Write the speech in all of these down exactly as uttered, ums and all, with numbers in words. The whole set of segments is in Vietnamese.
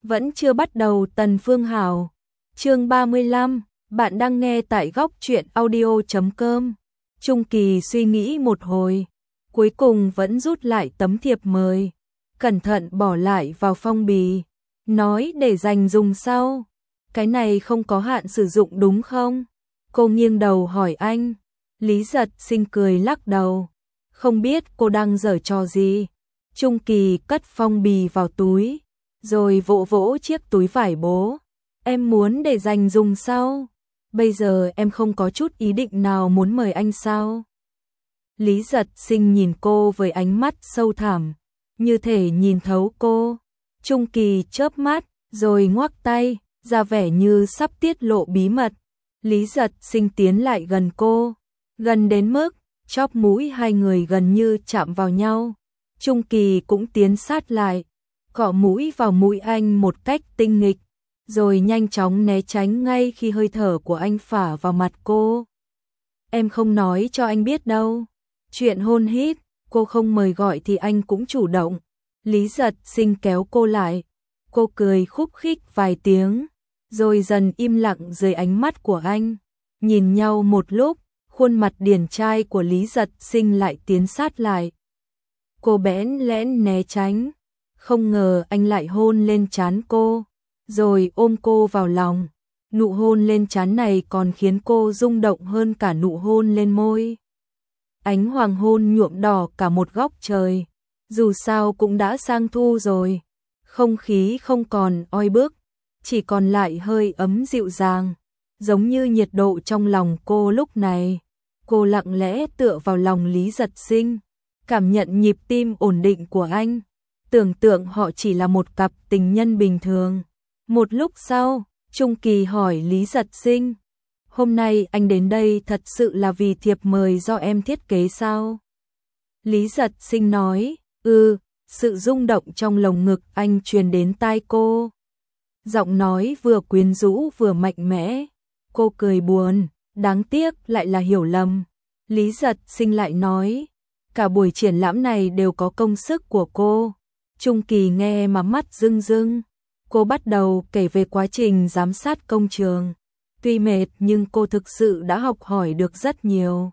Vẫn chưa bắt đầu Tần Phương Hảo. Chương ba mươi lăm, bạn đang nghe tại góc truyện audio chấm com. Trung Kỳ suy nghĩ một hồi, cuối cùng vẫn rút lại tấm thiệp mời, cẩn thận bỏ lại vào phong bì, nói để dành dùng sau. Cái này không có hạn sử dụng đúng không? Cô nghiêng đầu hỏi anh. Lý Giật Sinh cười lắc đầu, không biết cô đang giở trò gì. Trung Kỳ cất phong bì vào túi, rồi vỗ vỗ chiếc túi vải bố. Em muốn để dành dùng sau. Bây giờ em không có chút ý định nào muốn mời anh sao? Lý Giật Sinh nhìn cô với ánh mắt sâu thẳm, như thể nhìn thấu cô. Trung Kỳ chớp mắt, rồi ngoắc tay, ra vẻ như sắp tiết lộ bí mật. Lý Giật Sinh tiến lại gần cô, gần đến mức chóp mũi hai người gần như chạm vào nhau. Trung Kỳ cũng tiến sát lại, cọ mũi vào mũi anh một cách tinh nghịch, rồi nhanh chóng né tránh ngay khi hơi thở của anh phả vào mặt cô. Em không nói cho anh biết đâu. Chuyện hôn hít, cô không mời gọi thì anh cũng chủ động. Lý Giật Sinh kéo cô lại. Cô cười khúc khích vài tiếng, rồi dần im lặng dưới ánh mắt của anh. Nhìn nhau một lúc, khuôn mặt điển trai của Lý Giật Sinh lại tiến sát lại. Cô bẽn lẽn né tránh, không ngờ anh lại hôn lên trán cô, rồi ôm cô vào lòng. Nụ hôn lên trán này còn khiến cô rung động hơn cả nụ hôn lên môi. Ánh hoàng hôn nhuộm đỏ cả một góc trời, dù sao cũng đã sang thu rồi. Không khí không còn oi bức, chỉ còn lại hơi ấm dịu dàng, giống như nhiệt độ trong lòng cô lúc này. Cô lặng lẽ tựa vào lòng Lý Giật Sinh, cảm nhận nhịp tim ổn định của anh, tưởng tượng họ chỉ là một cặp tình nhân bình thường. Một lúc sau, Trung Kỳ hỏi Lý Giật Sinh, hôm nay anh đến đây thật sự là vì thiệp mời do em thiết kế sao? Lý Giật Sinh nói, ừ, sự rung động trong lồng ngực anh truyền đến tai cô. Giọng nói vừa quyến rũ vừa mạnh mẽ. Cô cười buồn, đáng tiếc lại là hiểu lầm. Lý Giật Sinh lại nói, cả buổi triển lãm này đều có công sức của cô. Trung Kỳ nghe mà mắt rưng rưng. Cô bắt đầu kể về quá trình giám sát công trường. Tuy mệt nhưng cô thực sự đã học hỏi được rất nhiều.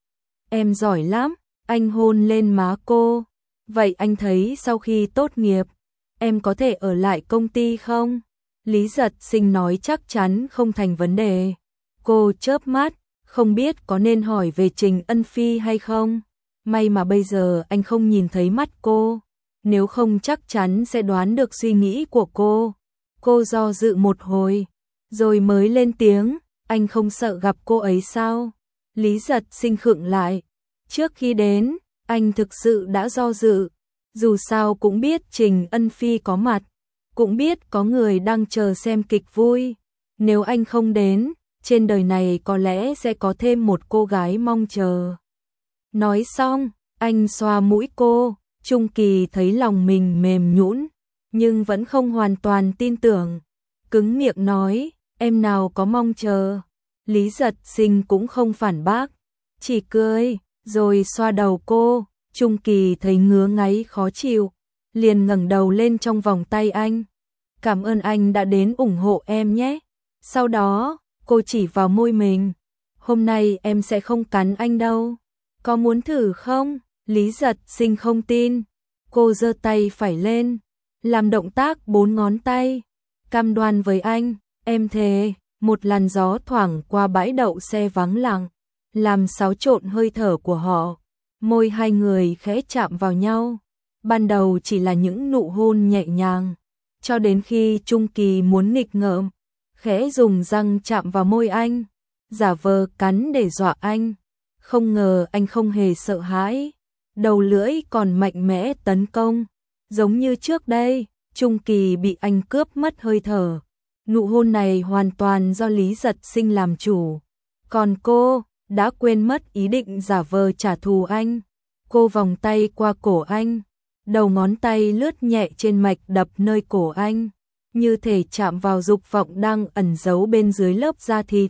Em giỏi lắm, anh hôn lên má cô. Vậy anh thấy sau khi tốt nghiệp, em có thể ở lại công ty không? Lý Giật Sinh nói chắc chắn không thành vấn đề. Cô chớp mắt, không biết có nên hỏi về Trình Ân Phi hay không. May mà bây giờ anh không nhìn thấy mắt cô, nếu không chắc chắn sẽ đoán được suy nghĩ của cô. Cô do dự một hồi, rồi mới lên tiếng, anh không sợ gặp cô ấy sao? Lý Giật Sinh khựng lại. Trước khi đến, anh thực sự đã do dự. Dù sao cũng biết Trình Ân Phi có mặt, cũng biết có người đang chờ xem kịch vui. Nếu anh không đến, trên đời này có lẽ sẽ có thêm một cô gái mong chờ. Nói xong, anh xoa mũi cô. Trung Kỳ thấy lòng mình mềm nhũn, nhưng vẫn không hoàn toàn tin tưởng. Cứng miệng nói, em nào có mong chờ. Lý Giật Sinh cũng không phản bác, chỉ cười, rồi xoa đầu cô. Trung Kỳ thấy ngứa ngáy khó chịu, liền ngẩng đầu lên trong vòng tay anh. Cảm ơn anh đã đến ủng hộ em nhé. Sau đó, cô chỉ vào môi mình. Hôm nay em sẽ không cắn anh đâu. Có muốn thử không? Lý Giật Sinh không tin. Cô giơ tay phải lên, làm động tác bốn ngón tay. Cam đoan với anh, em thề. Một làn gió thoảng qua bãi đậu xe vắng lặng, làm xáo trộn hơi thở của họ. Môi hai người khẽ chạm vào nhau. Ban đầu chỉ là những nụ hôn nhẹ nhàng, cho đến khi Trung Kỳ muốn nghịch ngợm, khẽ dùng răng chạm vào môi anh, giả vờ cắn để dọa anh. Không ngờ anh không hề sợ hãi, đầu lưỡi còn mạnh mẽ tấn công. Giống như trước đây, Trung Kỳ bị anh cướp mất hơi thở. Nụ hôn này hoàn toàn do Lý Giật Sinh làm chủ. Còn cô, đã quên mất ý định giả vờ trả thù anh. Cô vòng tay qua cổ anh, đầu ngón tay lướt nhẹ trên mạch đập nơi cổ anh, như thể chạm vào dục vọng đang ẩn giấu bên dưới lớp da thịt.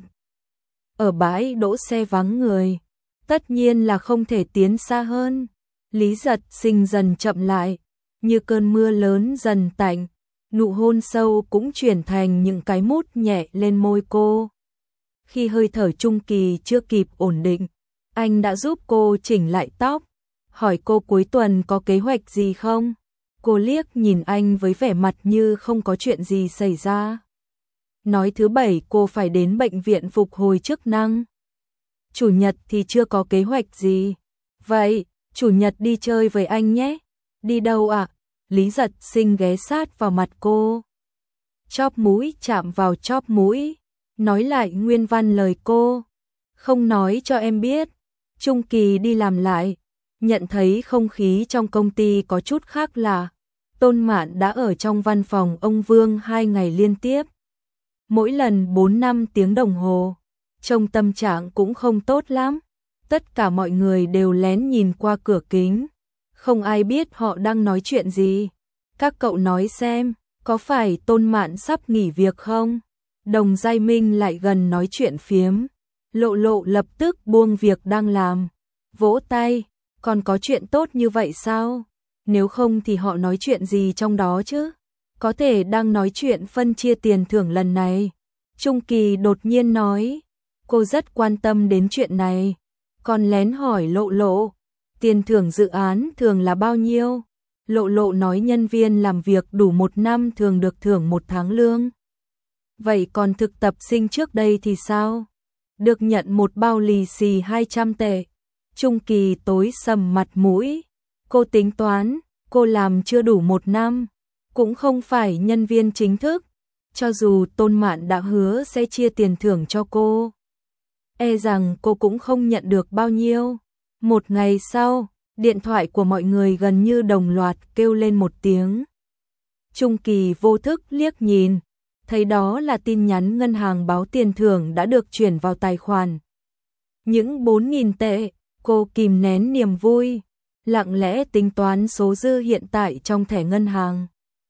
Ở bãi đỗ xe vắng người, tất nhiên là không thể tiến xa hơn. Lý Giật Sinh dần chậm lại, như cơn mưa lớn dần tạnh. nụ hôn sâu cũng chuyển thành những cái mút nhẹ lên môi cô. Khi hơi thở Trung Kỳ chưa kịp ổn định, anh đã giúp cô chỉnh lại tóc, hỏi cô cuối tuần có kế hoạch gì không? Cô liếc nhìn anh với vẻ mặt như không có chuyện gì xảy ra. Nói thứ bảy cô phải đến bệnh viện phục hồi chức năng. Chủ nhật thì chưa có kế hoạch gì. Vậy, chủ nhật đi chơi với anh nhé. Đi đâu ạ? À? Lý Giật Sinh ghé sát vào mặt cô. Chóp mũi chạm vào chóp mũi. Nói lại nguyên văn lời cô. Không nói cho em biết. Trung Kỳ đi làm lại. Nhận thấy không khí trong công ty có chút khác lạ. Tôn Mạn đã ở trong văn phòng ông Vương hai ngày liên tiếp. Mỗi lần bốn năm tiếng đồng hồ. Trông tâm trạng cũng không tốt lắm. Tất cả mọi người đều lén nhìn qua cửa kính. Không ai biết họ đang nói chuyện gì. Các cậu nói xem, có phải Tôn Mạn sắp nghỉ việc không? Đồng Giai Minh lại gần nói chuyện phiếm. Lộ Lộ lập tức buông việc đang làm. Vỗ tay, còn có chuyện tốt như vậy sao? Nếu không thì họ nói chuyện gì trong đó chứ? Có thể đang nói chuyện phân chia tiền thưởng lần này. Trung Kỳ đột nhiên nói, cô rất quan tâm đến chuyện này. Còn lén hỏi Lộ Lộ, tiền thưởng dự án thường là bao nhiêu? Lộ Lộ nói nhân viên làm việc đủ một năm thường được thưởng một tháng lương. Vậy còn thực tập sinh trước đây thì sao? Được nhận một bao lì xì hai trăm tệ. Trung Kỳ tối sầm mặt mũi. Cô tính toán, cô làm chưa đủ một năm, cũng không phải nhân viên chính thức. Cho dù Tôn Mạn đã hứa sẽ chia tiền thưởng cho cô, e rằng cô cũng không nhận được bao nhiêu. Một ngày sau, điện thoại của mọi người gần như đồng loạt kêu lên một tiếng. Trung Kỳ vô thức liếc nhìn, thấy đó là tin nhắn ngân hàng báo tiền thưởng đã được chuyển vào tài khoản. Những bốn nghìn tệ, cô kìm nén niềm vui, lặng lẽ tính toán số dư hiện tại trong thẻ ngân hàng.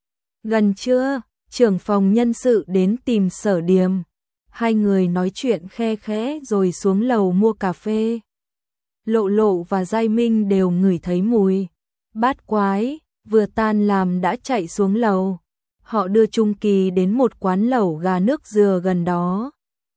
Gần trưa, trưởng phòng nhân sự đến tìm Sở Điềm. Hai người nói chuyện khe khẽ rồi xuống lầu mua cà phê. Lộ Lộ và Giai Minh đều ngửi thấy mùi bát quái, vừa tan làm đã chạy xuống lầu. Họ đưa Trung Kỳ đến một quán lẩu gà nước dừa gần đó.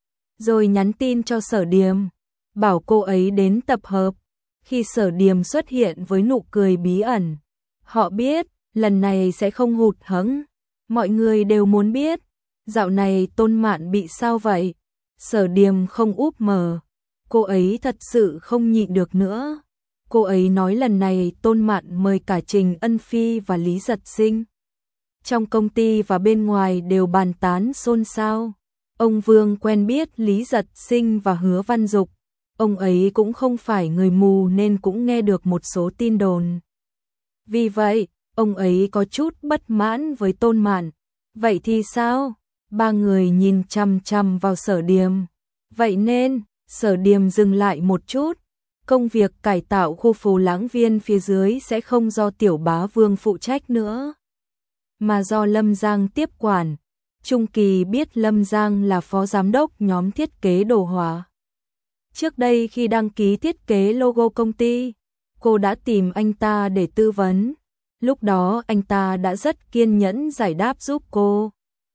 Rồi nhắn tin cho Sở Điềm, bảo cô ấy đến tập hợp. Khi Sở Điềm xuất hiện với nụ cười bí ẩn, họ biết lần này sẽ không hụt hẫng. Mọi người đều muốn biết, dạo này Tôn Mạn bị sao vậy? Sở Điềm không úp mở, cô ấy thật sự không nhịn được nữa. Cô ấy nói lần này Tôn Mạn mời cả Trình Ân Phi và Lý Giật Sinh. Trong công ty và bên ngoài đều bàn tán xôn xao. Ông Vương quen biết Lý Giật Sinh và Hứa Văn Dục. Ông ấy cũng không phải người mù nên cũng nghe được một số tin đồn. Vì vậy, ông ấy có chút bất mãn với Tôn Mạn. Vậy thì sao? Ba người nhìn chằm chằm vào Sở Điềm. Vậy nên, Sở Điềm dừng lại một chút. Công việc cải tạo khu phố Lãng Viên phía dưới sẽ không do Tiểu Bá Vương phụ trách nữa, mà do Lâm Giang tiếp quản. Trung Kỳ biết Lâm Giang là phó giám đốc nhóm thiết kế đồ họa. Trước đây khi đăng ký thiết kế logo công ty, cô đã tìm anh ta để tư vấn. Lúc đó anh ta đã rất kiên nhẫn giải đáp giúp cô.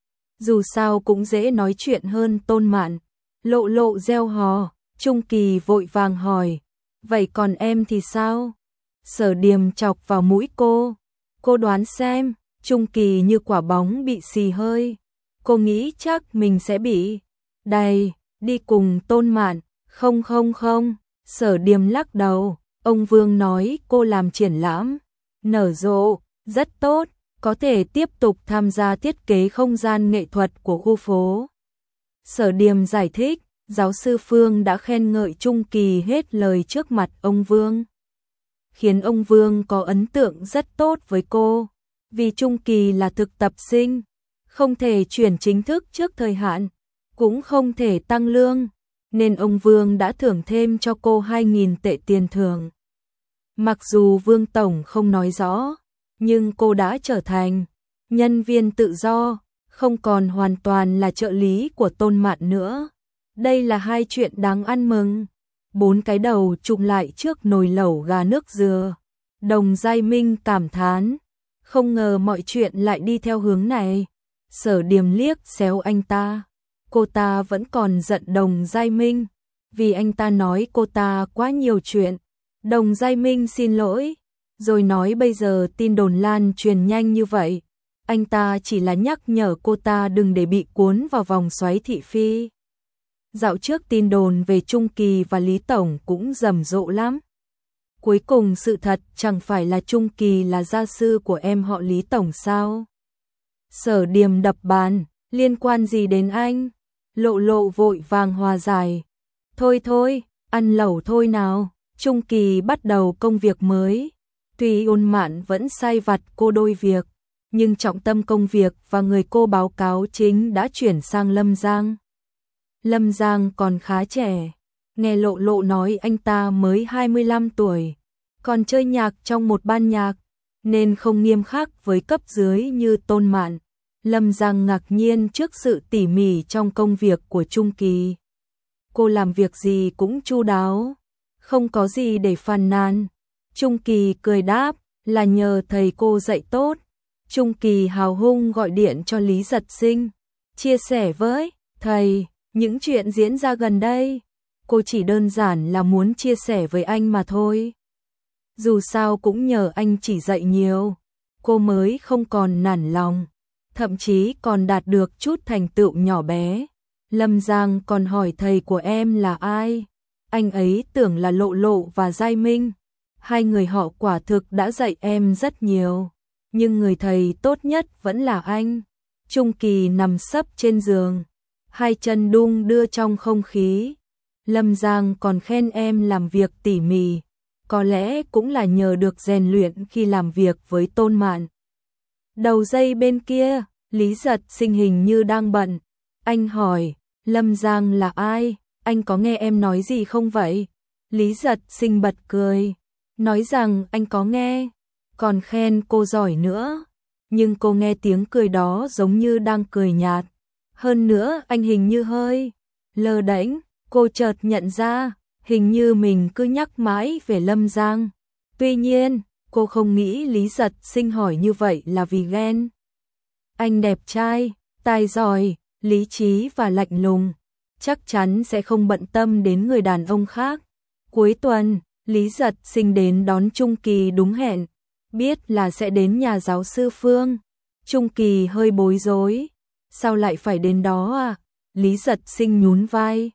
Dù sao cũng dễ nói chuyện hơn Tôn Mạn. Lộ Lộ reo hò, Trung Kỳ vội vàng hỏi, vậy còn em thì sao? Sở Điềm chọc vào mũi cô. Cô đoán xem. Trung Kỳ như quả bóng bị xì hơi. Cô nghĩ chắc mình sẽ bị đày đi cùng Tôn Mạn. Không không không, Sở Điềm lắc đầu. Ông Vương nói cô làm triển lãm nở rộ rất tốt, có thể tiếp tục tham gia thiết kế không gian nghệ thuật của khu phố. Sở Điềm giải thích, giáo sư Phương đã khen ngợi Trung Kỳ hết lời trước mặt ông Vương, khiến ông Vương có ấn tượng rất tốt với cô. Vì Trung Kỳ là thực tập sinh, không thể chuyển chính thức trước thời hạn, cũng không thể tăng lương, nên ông Vương đã thưởng thêm cho cô hai nghìn tệ tiền thưởng. Mặc dù Vương Tổng không nói rõ, nhưng cô đã trở thành nhân viên tự do, không còn hoàn toàn là trợ lý của Tôn Mạn nữa. Đây là hai chuyện đáng ăn mừng. Bốn cái đầu chụm lại trước nồi lẩu gà nước dừa. Đồng Giai Minh cảm thán, Không ngờ mọi chuyện lại đi theo hướng này. Sở Điềm liếc xéo anh ta. Cô ta vẫn còn giận Đồng Giai Minh, vì anh ta nói cô ta quá nhiều chuyện. Đồng Giai Minh xin lỗi, rồi nói bây giờ tin đồn lan truyền nhanh như vậy. Anh ta chỉ là nhắc nhở cô ta đừng để bị cuốn vào vòng xoáy thị phi. Dạo trước tin đồn về Trung Kỳ và Lý Tổng cũng rầm rộ lắm. Cuối cùng sự thật chẳng phải là Trung Kỳ là gia sư của em họ Lý Tổng sao? Sở Điềm đập bàn, liên quan gì đến anh? Lộ Lộ vội vàng hòa giải. Thôi thôi, ăn lẩu thôi nào, Trung Kỳ bắt đầu công việc mới. Tuy Ôn Mạn vẫn sai vặt cô đôi việc, nhưng trọng tâm công việc và người cô báo cáo chính đã chuyển sang Lâm Giang. Lâm Giang còn khá trẻ, nghe Lộ Lộ nói anh ta mới hai mươi lăm tuổi, còn chơi nhạc trong một ban nhạc, nên không nghiêm khắc với cấp dưới như Tôn Mạn. Lâm Giang ngạc nhiên trước sự tỉ mỉ trong công việc của Trung Kỳ. Cô làm việc gì cũng chu đáo, không có gì để phàn nàn. Trung Kỳ cười đáp, là nhờ thầy cô dạy tốt. Trung Kỳ hào hung gọi điện cho Lý Giật Sinh, chia sẻ với thầy những chuyện diễn ra gần đây. Cô chỉ đơn giản là muốn chia sẻ với anh mà thôi. Dù sao cũng nhờ anh chỉ dạy nhiều, cô mới không còn nản lòng, thậm chí còn đạt được chút thành tựu nhỏ bé. Lâm Giang còn hỏi thầy của em là ai. Anh ấy tưởng là Lộ Lộ và Giai Minh. Hai người họ quả thực đã dạy em rất nhiều, nhưng người thầy tốt nhất vẫn là anh. Trung Kỳ nằm sấp trên giường, hai chân đung đưa trong không khí. Lâm Giang còn khen em làm việc tỉ mỉ, có lẽ cũng là nhờ được rèn luyện khi làm việc với Tôn Mạn. Đầu dây bên kia, Lý Giật Sinh hình như đang bận. Anh hỏi, Lâm Giang là ai? Anh có nghe em nói gì không vậy? Lý Giật Sinh bật cười, nói rằng anh có nghe, còn khen cô giỏi nữa. Nhưng cô nghe tiếng cười đó giống như đang cười nhạt. Hơn nữa anh hình như hơi lơ đễnh. Cô chợt nhận ra, hình như mình cứ nhắc mãi về Lâm Giang. Tuy nhiên, cô không nghĩ Lý Giật Sinh hỏi như vậy là vì ghen. Anh đẹp trai, tài giỏi, lý trí và lạnh lùng, chắc chắn sẽ không bận tâm đến người đàn ông khác. Cuối tuần, Lý Giật Sinh đến đón Trung Kỳ đúng hẹn, biết là sẽ đến nhà giáo sư Phương. Trung Kỳ hơi bối rối, sao lại phải đến đó à? Lý Giật Sinh nhún vai,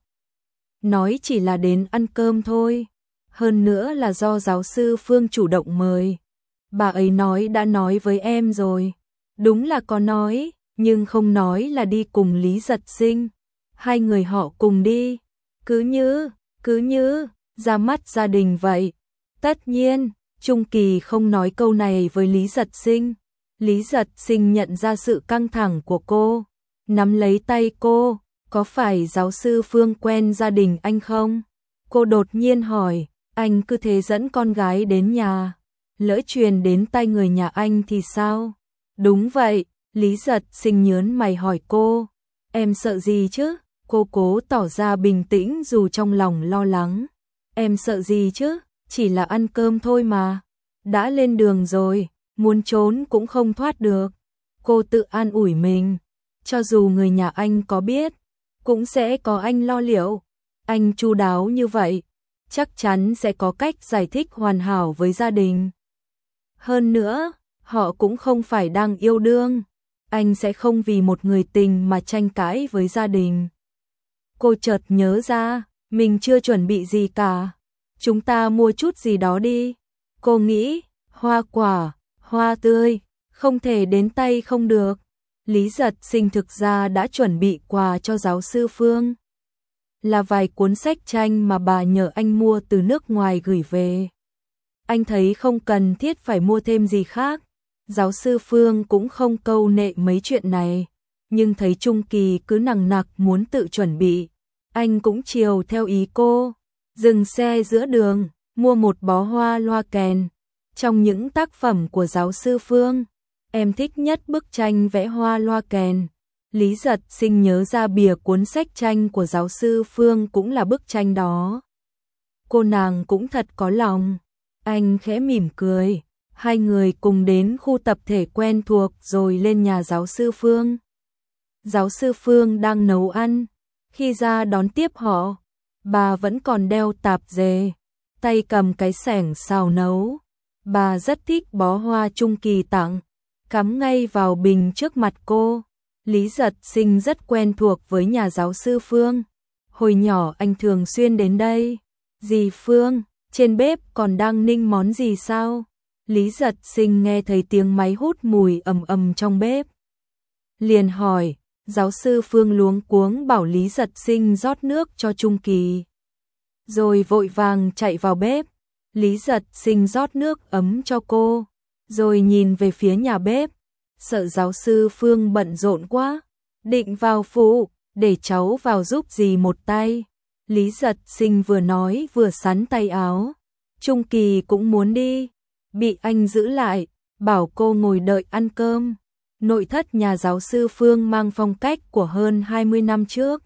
nói chỉ là đến ăn cơm thôi, hơn nữa là do giáo sư Phương chủ động mời. Bà ấy nói đã nói với em rồi. Đúng là có nói, nhưng không nói là đi cùng Lý Giật Sinh. Hai người họ cùng đi, cứ như, cứ như, ra mắt gia đình vậy. Tất nhiên, Trung Kỳ không nói câu này với Lý Giật Sinh. Lý Giật Sinh nhận ra sự căng thẳng của cô, nắm lấy tay cô, có phải giáo sư Phương quen gia đình anh không? Cô đột nhiên hỏi, anh cứ thế dẫn con gái đến nhà, lỡ truyền đến tay người nhà anh thì sao? Đúng vậy, Lý Giật Sinh nhớn mày hỏi cô, em sợ gì chứ? Cô cố tỏ ra bình tĩnh dù trong lòng lo lắng. Em sợ gì chứ? Chỉ là ăn cơm thôi mà. Đã lên đường rồi, muốn trốn cũng không thoát được. Cô tự an ủi mình, cho dù người nhà anh có biết, cũng sẽ có anh lo liệu. Anh chu đáo như vậy, chắc chắn sẽ có cách giải thích hoàn hảo với gia đình. Hơn nữa, họ cũng không phải đang yêu đương. Anh sẽ không vì một người tình mà tranh cãi với gia đình. Cô chợt nhớ ra, mình chưa chuẩn bị gì cả. Chúng ta mua chút gì đó đi. Cô nghĩ, hoa quả, hoa tươi, không thể đến tay không được. Lý Giật Sinh thực ra đã chuẩn bị quà cho giáo sư Phương. Là vài cuốn sách tranh mà bà nhờ anh mua từ nước ngoài gửi về. Anh thấy không cần thiết phải mua thêm gì khác. Giáo sư Phương cũng không câu nệ mấy chuyện này, nhưng thấy Trung Kỳ cứ nằng nặc muốn tự chuẩn bị, anh cũng chiều theo ý cô. Dừng xe giữa đường, mua một bó hoa loa kèn. Trong những tác phẩm của giáo sư Phương, em thích nhất bức tranh vẽ hoa loa kèn. Lý Giật Sinh nhớ ra bìa cuốn sách tranh của giáo sư Phương cũng là bức tranh đó. Cô nàng cũng thật có lòng. Anh khẽ mỉm cười, Hai người cùng đến khu tập thể quen thuộc rồi lên nhà giáo sư Phương. Giáo sư Phương đang nấu ăn. Khi ra đón tiếp họ, bà vẫn còn đeo tạp dề, tay cầm cái xẻng xào nấu. Bà rất thích bó hoa Trung Kỳ tặng, cắm ngay vào bình trước mặt cô. Lý Giật Sinh rất quen thuộc với nhà giáo sư Phương. Hồi nhỏ anh thường xuyên đến đây. Dì Phương, trên bếp còn đang ninh món gì sao? Lý Giật Sinh nghe thấy tiếng máy hút mùi ầm ầm trong bếp. Liền hỏi, giáo sư Phương luống cuống bảo Lý Giật Sinh rót nước cho Trung Kỳ. Rồi vội vàng chạy vào bếp. Lý Giật Sinh rót nước ấm cho cô, rồi nhìn về phía nhà bếp. Sợ giáo sư Phương bận rộn quá, định vào phụ, để cháu vào giúp dì một tay. Lý Giật Sinh vừa nói vừa xắn tay áo. Trung Kỳ cũng muốn đi, bị anh giữ lại, bảo cô ngồi đợi ăn cơm. Nội thất nhà giáo sư Phương mang phong cách của hơn hai mươi năm trước,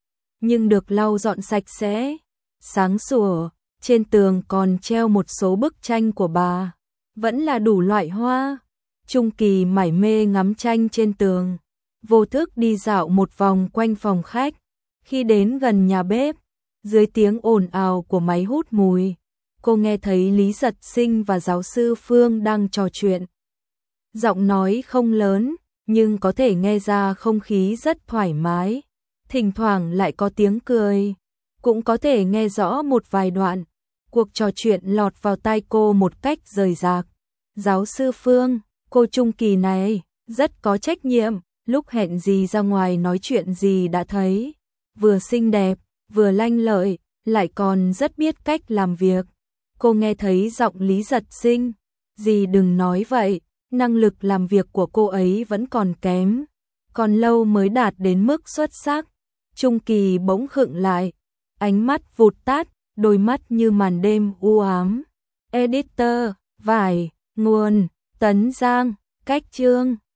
nhưng được lau dọn sạch sẽ, sáng sủa. Trên tường còn treo một số bức tranh của bà, vẫn là đủ loại hoa. Trung Kỳ mải mê ngắm tranh trên tường, vô thức đi dạo một vòng quanh phòng khách. Khi đến gần nhà bếp, dưới tiếng ồn ào của máy hút mùi, cô nghe thấy Lý Giật Sinh và giáo sư Phương đang trò chuyện. Giọng nói không lớn, nhưng có thể nghe ra không khí rất thoải mái. Thỉnh thoảng lại có tiếng cười, cũng có thể nghe rõ một vài đoạn. Cuộc trò chuyện lọt vào tai cô một cách rời rạc. Giáo sư Phương, cô Trung Kỳ này, rất có trách nhiệm, lúc hẹn gì ra ngoài nói chuyện gì đã thấy. Vừa xinh đẹp, vừa lanh lợi, lại còn rất biết cách làm việc. Cô nghe thấy giọng Lý Giật Sinh. Dì đừng nói vậy, năng lực làm việc của cô ấy vẫn còn kém, còn lâu mới đạt đến mức xuất sắc. Trung Kỳ bỗng khựng lại, ánh mắt vụt tắt, đôi mắt như màn đêm u ám. Editor, vải, nguồn, Tấn Giang, cách chương.